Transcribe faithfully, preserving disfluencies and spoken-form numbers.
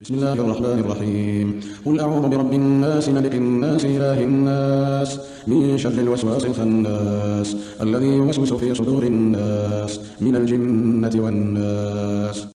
بسم الله الرحمن الرحيم. قل أعوذ برب الناس ملك الناس إله الناس من شر الوسواس الخناس الذي يوسوس في صدور الناس من الجنة والناس.